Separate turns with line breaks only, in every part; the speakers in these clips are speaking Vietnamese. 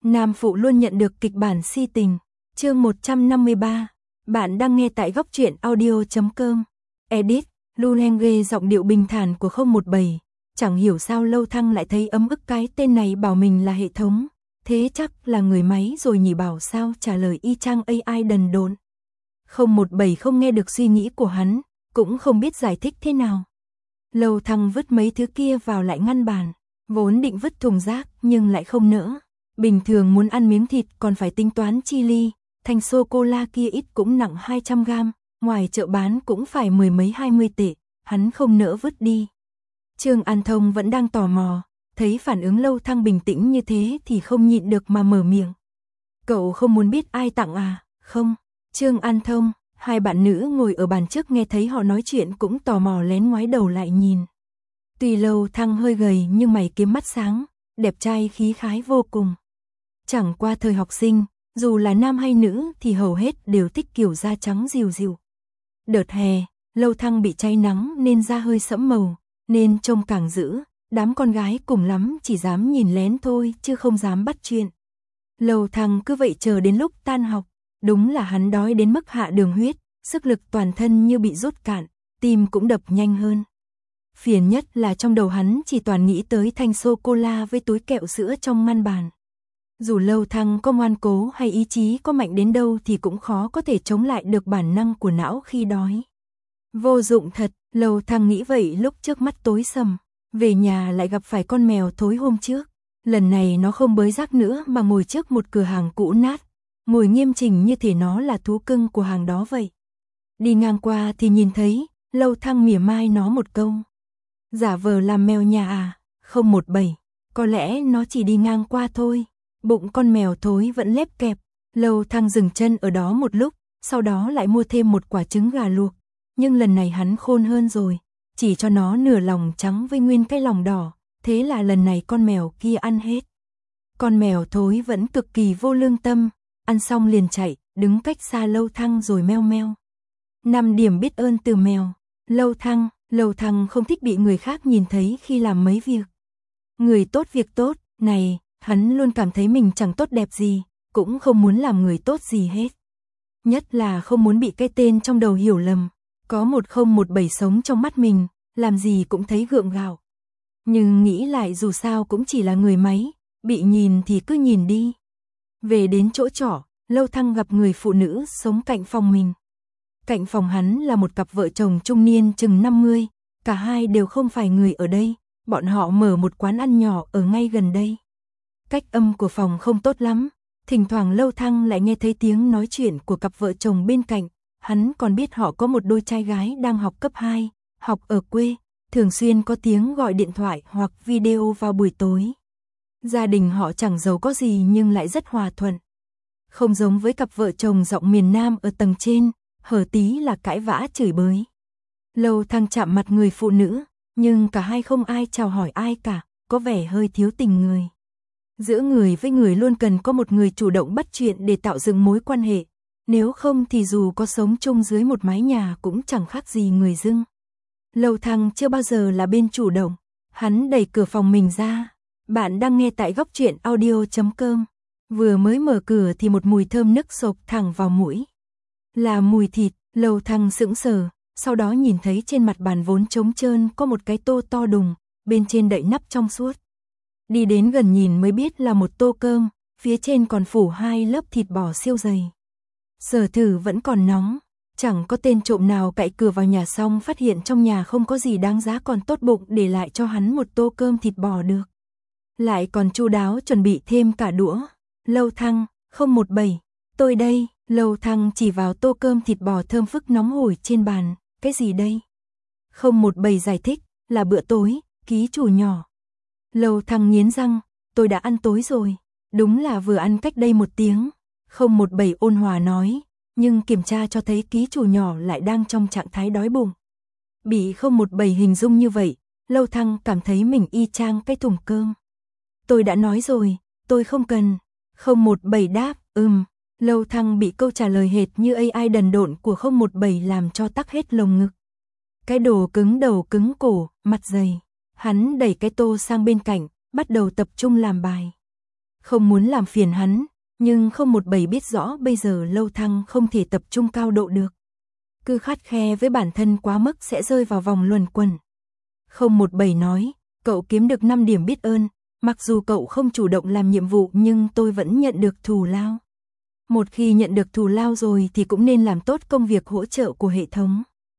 Nam phụ luôn nhận được kịch bản si tình. Chương 153. Bạn đang nghe tại góc truyện audio.com. Edit, Lulenge giọng điệu bình thản của 017. Chẳng hiểu sao Lâu Thăng lại thấy ấm ức cái tên này bảo mình là hệ thống. Thế chắc là người máy rồi nhỉ, bảo sao trả lời y chang AI đần độn. 017 không nghe được suy nghĩ của hắn, cũng không biết giải thích thế nào. Lâu Thăng vứt mấy thứ kia vào lại ngăn bàn, vốn định vứt thùng rác nhưng lại không nỡ. Bình thường muốn ăn miếng thịt còn phải tính toán chi ly, thanh sô-cô-la kia ít cũng nặng 200 gram, ngoài chợ bán cũng phải mười mấy 20 tệ, hắn không nỡ vứt đi. Trương An Thông vẫn đang tò mò, thấy phản ứng Lâu Thăng bình tĩnh như thế thì không nhịn được mà mở miệng. Cậu không muốn biết ai tặng à? Không. Trương An Thông, hai bạn nữ ngồi ở bàn trước nghe thấy họ nói chuyện cũng tò mò lén ngoái đầu lại nhìn. Tuy Lâu Thăng hơi gầy nhưng mày kiếm mắt sáng, đẹp trai khí khái vô cùng. Chẳng qua thời học sinh, dù là nam hay nữ thì hầu hết đều thích kiểu da trắng dịu dịu. Đợt hè, Lâu Thăng bị cháy nắng nên da hơi sẫm màu, nên trông càng dữ, đám con gái cùng lắm chỉ dám nhìn lén thôi chứ không dám bắt chuyện. Lâu Thăng cứ vậy chờ đến lúc tan học, đúng là hắn đói đến mức hạ đường huyết, sức lực toàn thân như bị rút cạn, tim cũng đập nhanh hơn. Phiền nhất là trong đầu hắn chỉ toàn nghĩ tới thanh sô-cô-la với túi kẹo sữa trong ngăn bàn. Dù Lâu Thăng có ngoan cố hay ý chí có mạnh đến đâu thì cũng khó có thể chống lại được bản năng của não khi đói. Vô dụng thật, Lâu Thăng nghĩ vậy lúc trước mắt tối sầm, về nhà lại gặp phải con mèo thối hôm trước. Lần này nó không bới rác nữa mà ngồi trước một cửa hàng cũ nát, ngồi nghiêm chỉnh như thể nó là thú cưng của hàng đó vậy. Đi ngang qua thì nhìn thấy, Lâu Thăng mỉa mai nó một câu. Giả vờ làm mèo nhà à? 017, có lẽ nó chỉ đi ngang qua thôi. Bụng con mèo thối vẫn lép kẹp. Lâu Thăng dừng chân ở đó một lúc, sau đó lại mua thêm một quả trứng gà luộc. Nhưng lần này hắn khôn hơn rồi, chỉ cho nó nửa lòng trắng với nguyên cái lòng đỏ, thế là lần này con mèo kia ăn hết. Con mèo thối vẫn cực kỳ vô lương tâm, ăn xong liền chạy, đứng cách xa Lâu Thăng rồi meo meo. 5 điểm biết ơn từ mèo. Lâu Thăng không thích bị người khác nhìn thấy khi làm mấy việc. Người tốt việc tốt, này, hắn luôn cảm thấy mình chẳng tốt đẹp gì, cũng không muốn làm người tốt gì hết. Nhất là không muốn bị cái tên trong đầu hiểu lầm, có 1017 sống trong mắt mình, làm gì cũng thấy gượng gạo. Nhưng nghĩ lại dù sao cũng chỉ là người máy, bị nhìn thì cứ nhìn đi. Về đến chỗ trọ, Lâu Thăng gặp người phụ nữ sống cạnh phòng mình. Cạnh phòng hắn là một cặp vợ chồng trung niên chừng 50, cả hai đều không phải người ở đây, bọn họ mở một quán ăn nhỏ ở ngay gần đây. Cách âm của phòng không tốt lắm, thỉnh thoảng Lâu Thăng lại nghe thấy tiếng nói chuyện của cặp vợ chồng bên cạnh, hắn còn biết họ có một đôi trai gái đang học cấp 2, học ở quê, thường xuyên có tiếng gọi điện thoại hoặc video vào buổi tối. Gia đình họ chẳng giàu có gì nhưng lại rất hòa thuận. Không giống với cặp vợ chồng giọng miền Nam ở tầng trên, hở tí là cãi vã chửi bới. Lâu Thăng chạm mặt người phụ nữ, nhưng cả hai không ai chào hỏi ai cả, có vẻ hơi thiếu tình người. Giữa người với người luôn cần có một người chủ động bắt chuyện để tạo dựng mối quan hệ, nếu không thì dù có sống chung dưới một mái nhà cũng chẳng khác gì người dưng. Lâu Thăng chưa bao giờ là bên chủ động, hắn đẩy cửa phòng mình ra. Bạn đang nghe tại góc truyện audio.com. Vừa mới mở cửa thì một mùi thơm nức xộc thẳng vào mũi. Là mùi thịt. Lâu Thăng sững sờ, sau đó nhìn thấy trên mặt bàn vốn trống trơn có một cái tô to đùng, bên trên đậy nắp trong suốt. Đi đến gần nhìn mới biết là một tô cơm, phía trên còn phủ 2 lớp thịt bò siêu dày. Sở thử vẫn còn nóng, chẳng có tên trộm nào cậy cửa vào nhà xong phát hiện trong nhà không có gì đáng giá còn tốt bụng để lại cho hắn một tô cơm thịt bò được. Lại còn chu đáo chuẩn bị thêm cả đũa. Lâu Thăng, 017, tôi đây. Lâu Thăng chỉ vào tô cơm thịt bò thơm phức nóng hổi trên bàn, cái gì đây? 017 giải thích, là bữa tối, ký chủ nhỏ. Lâu Thăng nghiến răng, tôi đã ăn tối rồi, đúng là vừa ăn cách đây 1 tiếng. 017 ôn hòa nói, nhưng kiểm tra cho thấy ký chủ nhỏ lại đang trong trạng thái đói bụng. Bị 017 hình dung như vậy, Lâu Thăng cảm thấy mình y chang cái thùng cơm. Tôi đã nói rồi, tôi không cần. 017 đáp, Lâu Thăng bị câu trả lời hệt như AI đần độn của 017 làm cho tắc hết lồng ngực. Cái đồ cứng đầu cứng cổ, mặt dày. Hắn đẩy cái tô sang bên cạnh, bắt đầu tập trung làm bài. không muốn làm phiền hắn, nhưng 017 biết rõ bây giờ Lâu Thăng không thể tập trung cao độ được. Cứ khắt khe với bản thân quá mức sẽ rơi vào vòng luẩn quẩn. 017 nói, cậu kiếm được 5 điểm biết ơn, mặc dù cậu không chủ động làm nhiệm vụ nhưng tôi vẫn nhận được thù lao. Một khi nhận được thù lao rồi thì cũng nên làm tốt công việc hỗ trợ của hệ thống.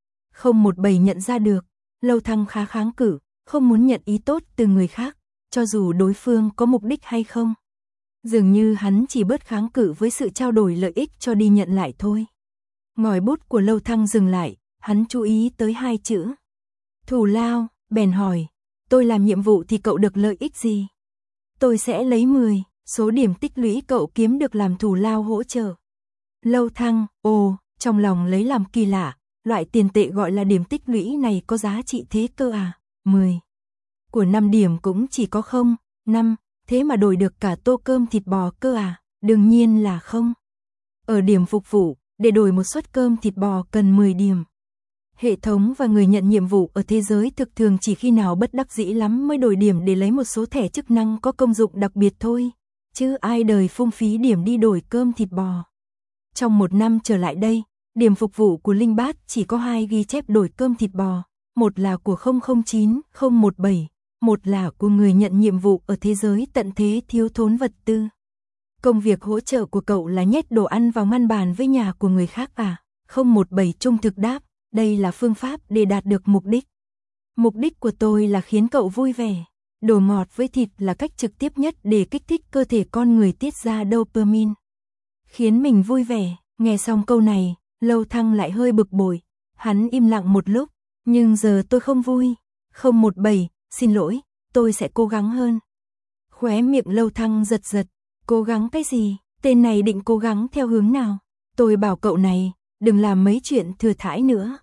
017 nhận ra được, Lâu Thăng khá kháng cự, không muốn nhận ý tốt từ người khác, cho dù đối phương có mục đích hay không. Dường như hắn chỉ bớt kháng cự với sự trao đổi lợi ích cho đi nhận lại thôi. Ngòi bút của Lâu Thăng dừng lại, hắn chú ý tới 2 chữ. Thù lao, bèn hỏi, tôi làm nhiệm vụ thì cậu được lợi ích gì? Tôi sẽ lấy 10, số điểm tích lũy cậu kiếm được làm thù lao hỗ trợ. Lâu Thăng, trong lòng lấy làm kỳ lạ, loại tiền tệ gọi là điểm tích lũy này có giá trị thế cơ à? 10 của 5 điểm cũng chỉ có 0,5, thế mà đổi được cả tô cơm thịt bò cơ à? Đương nhiên là không. Ở điểm phục vụ, để đổi một suất cơm thịt bò cần 10 điểm. Hệ thống và người nhận nhiệm vụ ở thế giới thực thường chỉ khi nào bất đắc dĩ lắm mới đổi điểm để lấy một số thẻ chức năng có công dụng đặc biệt thôi, chứ ai đời phung phí điểm đi đổi cơm thịt bò. Trong 1 năm trở lại đây, điểm phục vụ của Linh Bát chỉ có 2 ghi chép đổi cơm thịt bò, một là của 009, 017, một là của người nhận nhiệm vụ ở thế giới tận thế thiếu thốn vật tư. Công việc hỗ trợ của cậu là nhét đồ ăn vào ngăn bàn với nhà của người khác à? 017 trung thực đáp, đây là phương pháp để đạt được mục đích. Mục đích của tôi là khiến cậu vui vẻ. Đồ ngọt với thịt là cách trực tiếp nhất để kích thích cơ thể con người tiết ra dopamine. Khiến mình vui vẻ, nghe xong câu này, Lâu Thăng lại hơi bực bội. Hắn im lặng một lúc, nhưng giờ tôi không vui. 017, xin lỗi, tôi sẽ cố gắng hơn. Khóe miệng Lâu Thăng giật giật, cố gắng cái gì, tên này định cố gắng theo hướng nào? Tôi bảo cậu này, đừng làm mấy chuyện thừa thãi nữa.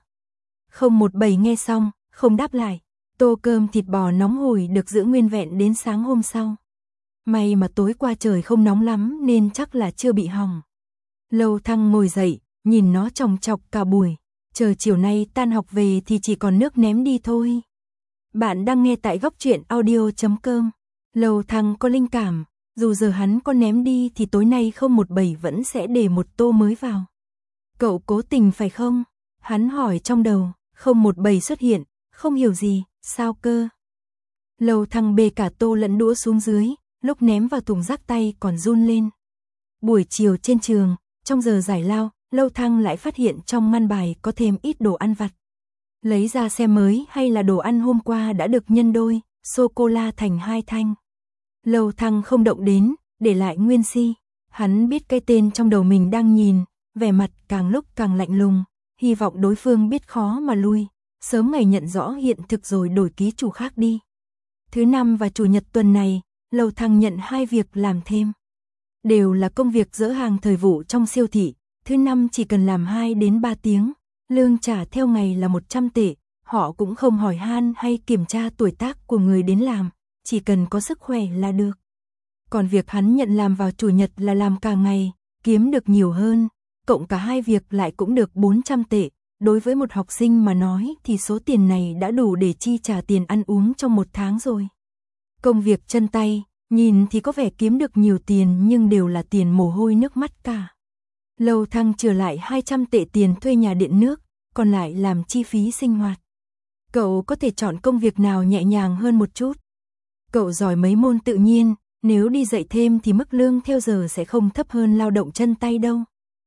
017 nghe xong, không đáp lại. Tô cơm thịt bò nóng hổi được giữ nguyên vẹn đến sáng hôm sau. May mà tối qua trời không nóng lắm nên chắc là chưa bị hỏng. Lâu Thăng ngồi dậy, nhìn nó chòng chọc cả buổi. Chờ chiều nay tan học về thì chỉ còn nước ném đi thôi. Bạn đang nghe tại góc truyện audio.com. Lâu Thăng có linh cảm, dù giờ hắn có ném đi thì tối nay 017 vẫn sẽ để một tô mới vào. Cậu cố tình phải không? Hắn hỏi trong đầu. 017 xuất hiện, không hiểu gì, sao cơ? Lâu Thăng bê cả tô lẫn đũa xuống dưới, lúc ném vào thùng rác tay còn run lên. Buổi chiều trên trường, trong giờ giải lao, Lâu Thăng lại phát hiện trong ngăn bài có thêm ít đồ ăn vặt. Lấy ra xem mới hay là đồ ăn hôm qua đã được nhân đôi, sô-cô-la thành 2 thanh. Lâu Thăng không động đến, để lại nguyên si. Hắn biết cái tên trong đầu mình đang nhìn, vẻ mặt càng lúc càng lạnh lùng, hy vọng đối phương biết khó mà lui, sớm ngày nhận rõ hiện thực rồi đổi ký chủ khác đi. Thứ Năm và Chủ nhật tuần này, Lâu Thăng nhận 2 việc làm thêm. Đều là công việc dỡ hàng thời vụ trong siêu thị, thứ Năm chỉ cần làm 2 đến 3 tiếng, lương trả theo ngày là 100 tệ, họ cũng không hỏi han hay kiểm tra tuổi tác của người đến làm, chỉ cần có sức khỏe là được. Còn việc hắn nhận làm vào Chủ nhật là làm cả ngày, kiếm được nhiều hơn, cộng cả 2 việc lại cũng được 400 tệ. Đối với một học sinh mà nói thì số tiền này đã đủ để chi trả tiền ăn uống trong 1 tháng rồi. Công việc chân tay, nhìn thì có vẻ kiếm được nhiều tiền nhưng đều là tiền mồ hôi nước mắt cả. Lâu Thăng trừ lại 200 tệ tiền thuê nhà điện nước, còn lại làm chi phí sinh hoạt. Cậu có thể chọn công việc nào nhẹ nhàng hơn một chút. Cậu giỏi mấy môn tự nhiên, nếu đi dạy thêm thì mức lương theo giờ sẽ không thấp hơn lao động chân tay đâu.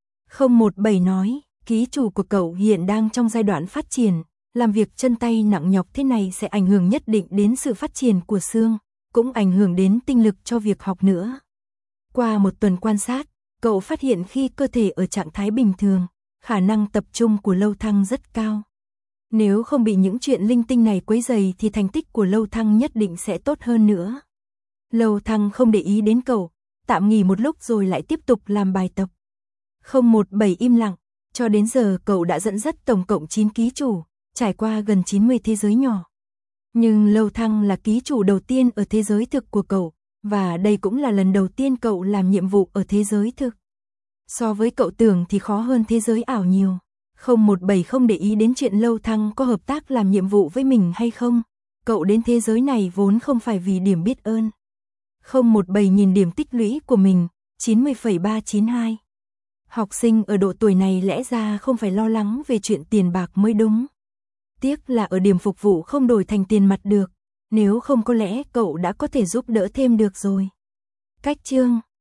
017 nói, ký chủ của cậu hiện đang trong giai đoạn phát triển, làm việc chân tay nặng nhọc thế này sẽ ảnh hưởng nhất định đến sự phát triển của xương, cũng ảnh hưởng đến tinh lực cho việc học nữa. Qua 1 tuần quan sát, cậu phát hiện khi cơ thể ở trạng thái bình thường, khả năng tập trung của Lâu Thăng rất cao. Nếu không bị những chuyện linh tinh này quấy rầy thì thành tích của Lâu Thăng nhất định sẽ tốt hơn nữa. Lâu Thăng không để ý đến cậu, tạm nghỉ một lúc rồi lại tiếp tục làm bài tập. 017 im lặng, cho đến giờ cậu đã dẫn dắt tổng cộng 9 ký chủ, trải qua gần 90 thế giới nhỏ. Nhưng Lâu Thăng là ký chủ đầu tiên ở thế giới thực của cậu, và đây cũng là lần đầu tiên cậu làm nhiệm vụ ở thế giới thực. So với cậu tưởng thì khó hơn thế giới ảo nhiều. 017 không để ý đến chuyện Lâu Thăng có hợp tác làm nhiệm vụ với mình hay không. Cậu đến thế giới này vốn không phải vì điểm biết ơn. 017 nhìn điểm tích lũy của mình, 90,392. Học sinh ở độ tuổi này lẽ ra không phải lo lắng về chuyện tiền bạc mới đúng. Tiếc là ở điểm phục vụ không đổi thành tiền mặt được, nếu không có lẽ cậu đã có thể giúp đỡ thêm được rồi. Cách chương